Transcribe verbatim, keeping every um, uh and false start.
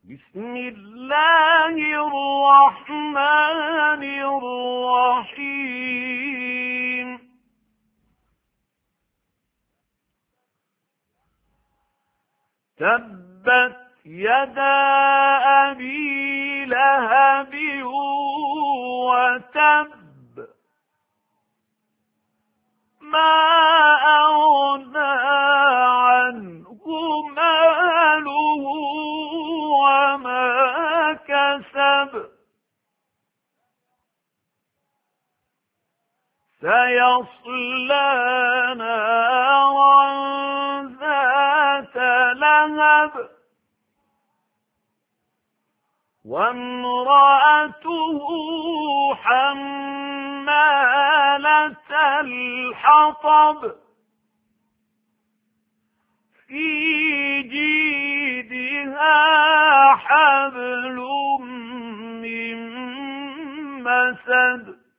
بسم الله الرحمن الرحيم تبت يدا أبي لهب وتب ما أغنى عنه ماله وما كسب سيصلى نارا ذات لهب وامرأته حمالة الحطب في جيدها حبل من مسد